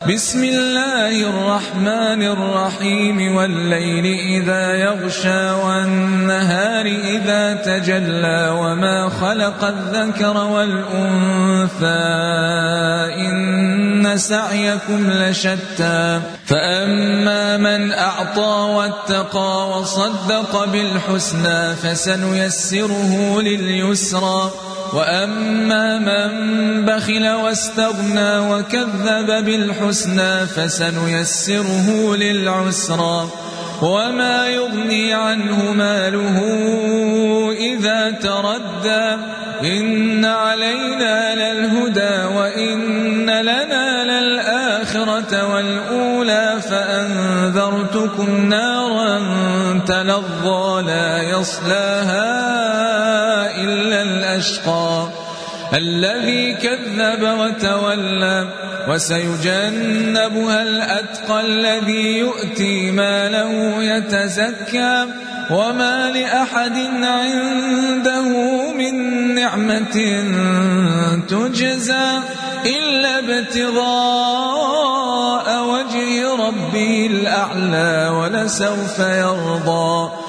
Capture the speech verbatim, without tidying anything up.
بسم الله الرحمن الرحيم والليل إذا يغشى والنهار إذا تجلى وما خلق الذكر والأنثى إن سعيكم لشتى فأما من أعطى واتقى وصدق بالحسنى فسنيسره لليسرى وأما من بخل واستغنى وكذب بالحسنى فسنيسره للعسرى وما يغني عنه ماله إذا تردى إن علينا للهدى وإن لنا للآخرة والأولى فأنذرتكم نارا تلظى لا يصلاها إلا الأشقى الذي كذب وتولى وسيجنبها الأتقى الذي يؤتي ماله يتزكى وما لأحد عنده من نعمة تجزى إلا ابتغاء وجه ربه الأعلى ولسوف يرضى